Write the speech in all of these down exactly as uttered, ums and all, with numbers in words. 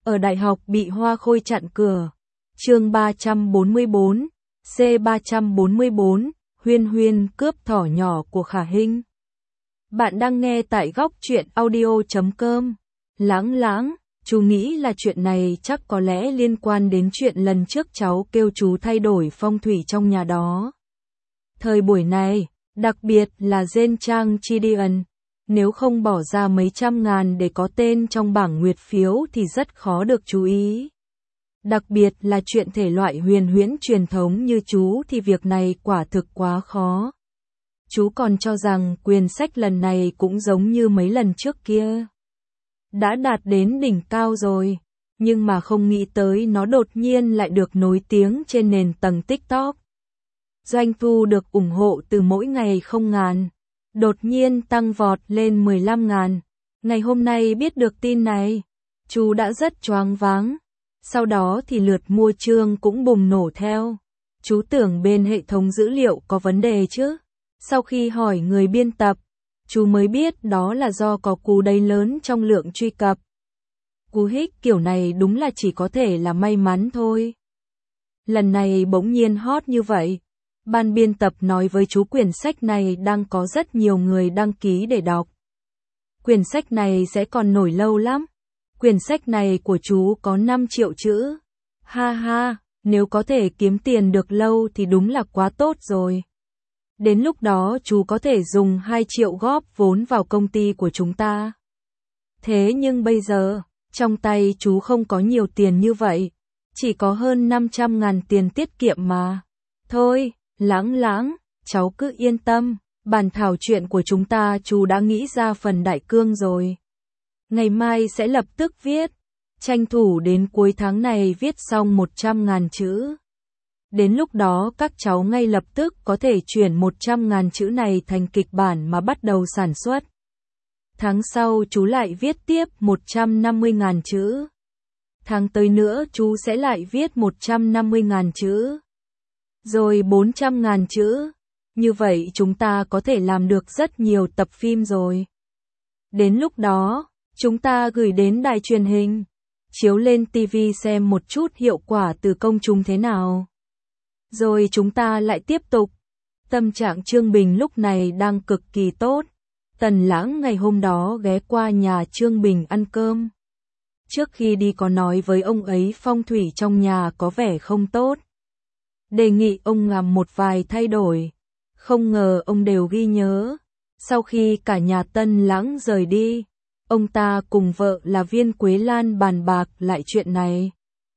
Ở đại học bị Hoa Khôi chặn cửa. Chương ba trăm bốn mươi bốn, C ba trăm bốn mươi bốn, Huyên Huyên cướp thỏ nhỏ của Khả Hinh. Bạn đang nghe tại góc truyện audio chấm com. Lãng lãng, chú nghĩ là chuyện này chắc có lẽ liên quan đến chuyện lần trước cháu kêu chú thay đổi phong thủy trong nhà đó. Thời buổi này, đặc biệt là Gen Trang Chidian, nếu không bỏ ra mấy trăm ngàn để có tên trong bảng nguyệt phiếu thì rất khó được chú ý. Đặc biệt là chuyện thể loại huyền huyễn truyền thống như chú thì việc này quả thực quá khó. Chú còn cho rằng quyển sách lần này cũng giống như mấy lần trước kia. Đã đạt đến đỉnh cao rồi, nhưng mà không nghĩ tới nó đột nhiên lại được nổi tiếng trên nền tảng TikTok. Doanh thu được ủng hộ từ mỗi ngày không ngàn, đột nhiên tăng vọt lên mười lăm ngàn. Ngày hôm nay biết được tin này, chú đã rất choáng váng. Sau đó thì lượt mua chương cũng bùng nổ theo. Chú tưởng bên hệ thống dữ liệu có vấn đề chứ. Sau khi hỏi người biên tập, chú mới biết đó là do có cú đáy lớn trong lượng truy cập. Cú hích kiểu này đúng là chỉ có thể là may mắn thôi. Lần này bỗng nhiên hot như vậy. Ban biên tập nói với chú quyển sách này đang có rất nhiều người đăng ký để đọc. Quyển sách này sẽ còn nổi lâu lắm. Quyển sách này của chú có năm triệu chữ. Ha ha, nếu có thể kiếm tiền được lâu thì đúng là quá tốt rồi. Đến lúc đó chú có thể dùng hai triệu góp vốn vào công ty của chúng ta. Thế nhưng bây giờ, trong tay chú không có nhiều tiền như vậy. Chỉ có hơn năm trăm ngàn tiền tiết kiệm mà. Thôi, lãng lãng, cháu cứ yên tâm. Bản thảo chuyện của chúng ta chú đã nghĩ ra phần đại cương rồi. Ngày mai sẽ lập tức viết. Tranh thủ đến cuối tháng này viết xong một trăm ngàn chữ. Đến lúc đó các cháu ngay lập tức có thể chuyển một trăm ngàn chữ này thành kịch bản mà bắt đầu sản xuất. Tháng sau chú lại viết tiếp một trăm năm mươi ngàn chữ. Tháng tới nữa chú sẽ lại viết một trăm năm mươi ngàn chữ. Rồi bốn trăm ngàn chữ. Như vậy chúng ta có thể làm được rất nhiều tập phim rồi. Đến lúc đó, chúng ta gửi đến đài truyền hình, chiếu lên ti vi xem một chút hiệu quả từ công chúng thế nào. Rồi chúng ta lại tiếp tục. Tâm trạng Trương Bình lúc này đang cực kỳ tốt. Tần Lãng ngày hôm đó ghé qua nhà Trương Bình ăn cơm. Trước khi đi có nói với ông ấy phong thủy trong nhà có vẻ không tốt. Đề nghị ông làm một vài thay đổi. Không ngờ ông đều ghi nhớ. Sau khi cả nhà Tân Lãng rời đi, ông ta cùng vợ là Viên Quế Lan bàn bạc lại chuyện này.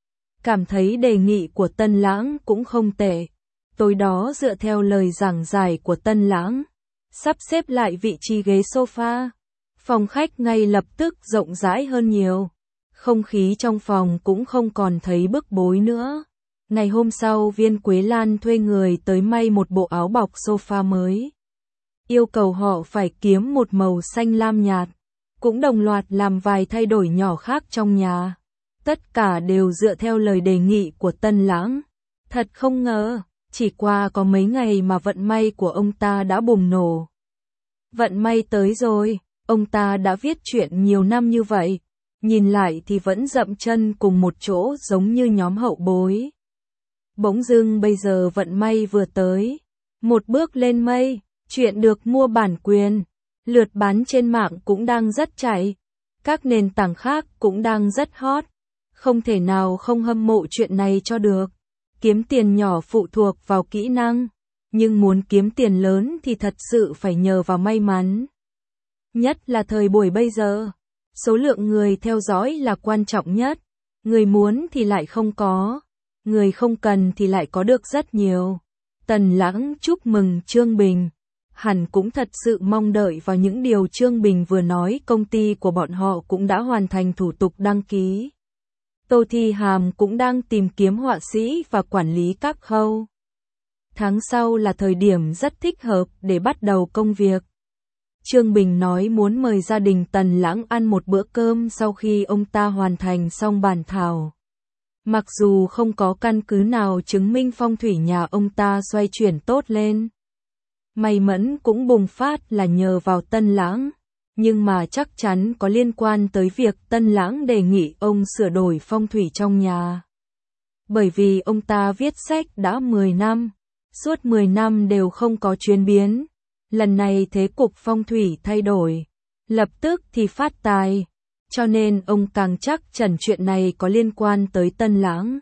Cảm thấy đề nghị của Tân Lãng cũng không tệ. Tối đó dựa theo lời giảng giải của Tân Lãng, sắp xếp lại vị trí ghế sofa. Phòng khách ngay lập tức rộng rãi hơn nhiều. Không khí trong phòng cũng không còn thấy bức bối nữa. Ngày hôm sau Viên Quế Lan thuê người tới may một bộ áo bọc sofa mới. Yêu cầu họ phải kiếm một màu xanh lam nhạt. Cũng đồng loạt làm vài thay đổi nhỏ khác trong nhà. Tất cả đều dựa theo lời đề nghị của Tân Lãng. Thật không ngờ, chỉ qua có mấy ngày mà vận may của ông ta đã bùng nổ. Vận may tới rồi, ông ta đã viết chuyện nhiều năm như vậy. Nhìn lại thì vẫn dậm chân cùng một chỗ giống như nhóm hậu bối. Bỗng dưng bây giờ vận may vừa tới. Một bước lên mây, chuyện được mua bản quyền. Lượt bán trên mạng cũng đang rất chạy. Các nền tảng khác cũng đang rất hot. Không thể nào không hâm mộ chuyện này cho được. Kiếm tiền nhỏ phụ thuộc vào kỹ năng. Nhưng muốn kiếm tiền lớn thì thật sự phải nhờ vào may mắn. Nhất là thời buổi bây giờ. Số lượng người theo dõi là quan trọng nhất. Người muốn thì lại không có. Người không cần thì lại có được rất nhiều. Tần Lãng chúc mừng Trương Bình. Hẳn cũng thật sự mong đợi vào những điều Trương Bình vừa nói. Công ty của bọn họ cũng đã hoàn thành thủ tục đăng ký. Tô Thi Hàm cũng đang tìm kiếm họa sĩ và quản lý các khâu. Tháng sau là thời điểm rất thích hợp để bắt đầu công việc. Trương Bình nói muốn mời gia đình Tần Lãng ăn một bữa cơm sau khi ông ta hoàn thành xong bản thảo. Mặc dù không có căn cứ nào chứng minh phong thủy nhà ông ta xoay chuyển tốt lên. May mắn cũng bùng phát là nhờ vào Tân Lãng. nhưng mà chắc chắn có liên quan tới việc Tân Lãng đề nghị ông sửa đổi phong thủy trong nhà. Bởi vì ông ta viết sách đã mười năm, suốt mười năm đều không có chuyển biến. Lần này thế cục phong thủy thay đổi, lập tức thì phát tài, cho nên ông càng chắc chắn chuyện này có liên quan tới Tân Lãng.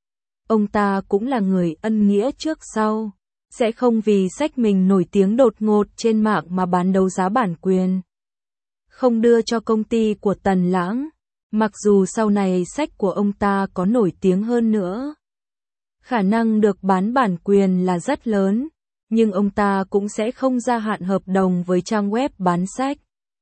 Ông ta cũng là người ân nghĩa trước sau, sẽ không vì sách mình nổi tiếng đột ngột trên mạng mà bán đấu giá bản quyền. Không đưa cho công ty của Tân Lãng, mặc dù sau này sách của ông ta có nổi tiếng hơn nữa. Khả năng được bán bản quyền là rất lớn, nhưng ông ta cũng sẽ không gia hạn hợp đồng với trang web bán sách.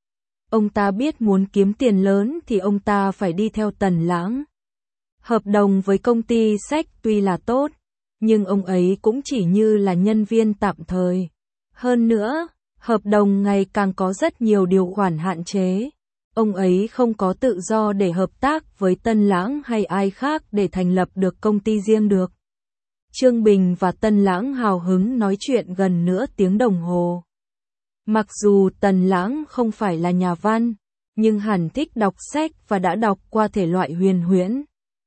Ông ta biết muốn kiếm tiền lớn thì ông ta phải đi theo Tân Lãng. Hợp đồng với công ty sách tuy là tốt, nhưng ông ấy cũng chỉ như là nhân viên tạm thời. Hơn nữa, hợp đồng ngày càng có rất nhiều điều khoản hạn chế. Ông ấy không có tự do để hợp tác với Tân Lãng hay ai khác để thành lập được công ty riêng được. Trương Bình và Tân Lãng hào hứng nói chuyện gần nửa tiếng đồng hồ. Mặc dù Tân Lãng không phải là nhà văn, nhưng hẳn thích đọc sách và đã đọc qua thể loại huyền huyễn.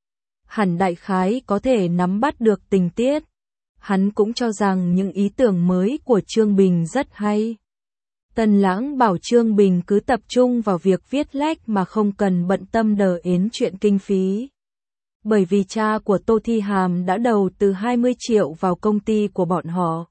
Hẳn đại khái có thể nắm bắt được tình tiết. Hắn cũng cho rằng những ý tưởng mới của Trương Bình rất hay. Tân Lãng bảo Trương Bình cứ tập trung vào việc viết lách mà không cần bận tâm đờ ến chuyện kinh phí. Bởi vì cha của Tô Thi Hàm đã đầu tư hai mươi triệu vào công ty của bọn họ.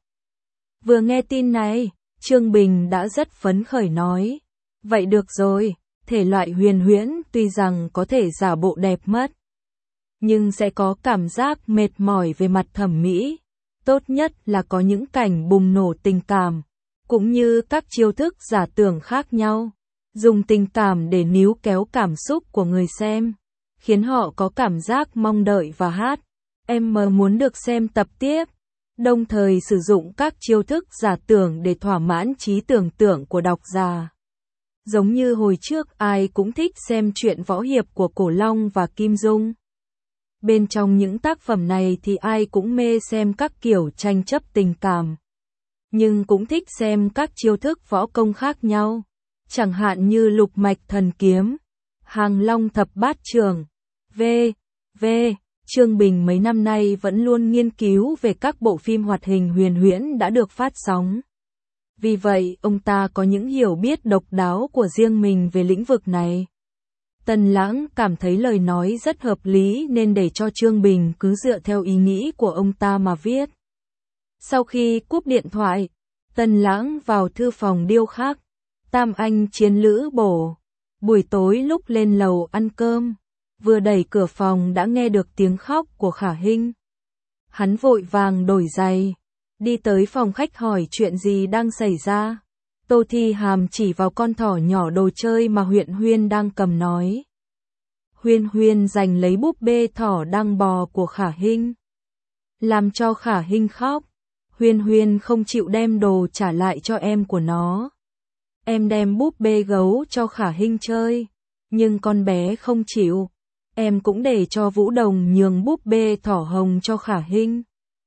Vừa nghe tin này, Trương Bình đã rất phấn khởi nói. Vậy được rồi, thể loại huyền huyễn tuy rằng có thể giả bộ đẹp mất, nhưng sẽ có cảm giác mệt mỏi về mặt thẩm mỹ. Tốt nhất là có những cảnh bùng nổ tình cảm, cũng như các chiêu thức giả tưởng khác nhau. Dùng tình cảm để níu kéo cảm xúc của người xem, khiến họ có cảm giác mong đợi và hát. Em mờ muốn được xem tập tiếp, đồng thời sử dụng các chiêu thức giả tưởng để thỏa mãn trí tưởng tượng của độc giả. Giống như hồi trước ai cũng thích xem truyện võ hiệp của Cổ Long và Kim Dung. Bên trong những tác phẩm này thì ai cũng mê xem các kiểu tranh chấp tình cảm, nhưng cũng thích xem các chiêu thức võ công khác nhau, chẳng hạn như Lục Mạch Thần Kiếm, Hàng Long Thập Bát Trường, vân vân Trương Bình mấy năm nay vẫn luôn nghiên cứu về các bộ phim hoạt hình huyền huyễn đã được phát sóng. Vì vậy, ông ta có những hiểu biết độc đáo của riêng mình về lĩnh vực này. Tân Lãng cảm thấy lời nói rất hợp lý nên để cho Trương Bình cứ dựa theo ý nghĩ của ông ta mà viết. Sau khi cúp điện thoại, Tân Lãng vào thư phòng điêu khắc. Tam anh chiến lữ bổ. Buổi tối lúc lên lầu ăn cơm, vừa đẩy cửa phòng đã nghe được tiếng khóc của Khả Hinh. Hắn vội vàng đổi giày, đi tới phòng khách hỏi chuyện gì đang xảy ra. Tô Thi Hàm chỉ vào con thỏ nhỏ đồ chơi mà Huyên Huyên đang cầm nói. Huyên Huyên giành lấy búp bê thỏ đang bò của Khả Hinh, làm cho Khả Hinh khóc. Huyên Huyên không chịu đem đồ trả lại cho em của nó. Em đem búp bê gấu cho Khả Hinh chơi, nhưng con bé không chịu. Em cũng để cho Vũ Đồng nhường búp bê thỏ hồng cho Khả Hinh.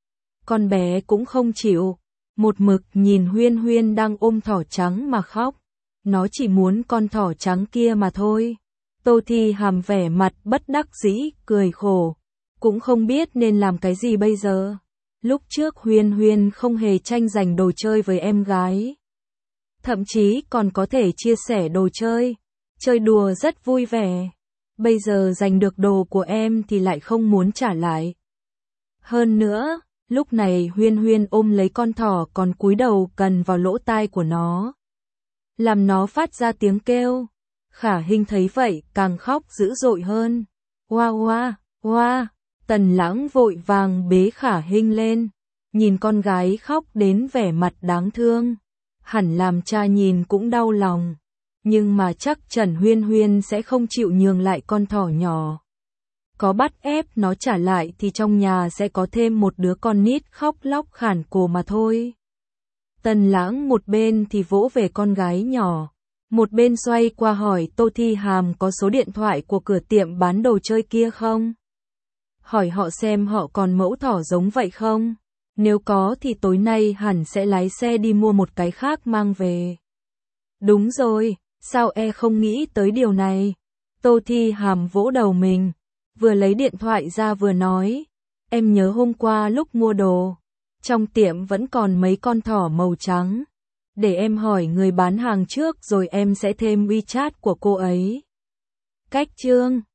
Con bé cũng không chịu. Một mực nhìn Huyên Huyên đang ôm thỏ trắng mà khóc. Nó chỉ muốn con thỏ trắng kia mà thôi. Tô Thi Hàm vẻ mặt bất đắc dĩ, cười khổ. Cũng không biết nên làm cái gì bây giờ. Lúc trước Huyên Huyên không hề tranh giành đồ chơi với em gái. Thậm chí còn có thể chia sẻ đồ chơi. Chơi đùa rất vui vẻ. Bây giờ giành được đồ của em thì lại không muốn trả lại. Hơn nữa, lúc này Huyên Huyên ôm lấy con thỏ còn cúi đầu gần vào lỗ tai của nó, làm nó phát ra tiếng kêu. Khả Hinh thấy vậy càng khóc dữ dội hơn. Oa oa, oa, Tần Lãng vội vàng bế Khả Hinh lên, nhìn con gái khóc đến vẻ mặt đáng thương. Hẳn làm cha nhìn cũng đau lòng, nhưng mà chắc Trần Huyên Huyên sẽ không chịu nhường lại con thỏ nhỏ. Có bắt ép nó trả lại thì trong nhà sẽ có thêm một đứa con nít khóc lóc khản cổ mà thôi. Tần Lãng một bên thì vỗ về con gái nhỏ, một bên xoay qua hỏi Tô Thi Hàm có số điện thoại của cửa tiệm bán đồ chơi kia không? Hỏi họ xem họ còn mẫu thỏ giống vậy không? Nếu có thì tối nay hẳn sẽ lái xe đi mua một cái khác mang về. Đúng rồi, Sao e không nghĩ tới điều này? Tô Thi Hàm vỗ đầu mình, vừa lấy điện thoại ra vừa nói, em nhớ hôm qua lúc mua đồ, trong tiệm vẫn còn mấy con thỏ màu trắng. Để em hỏi người bán hàng trước rồi em sẽ thêm WeChat của cô ấy. Cách chương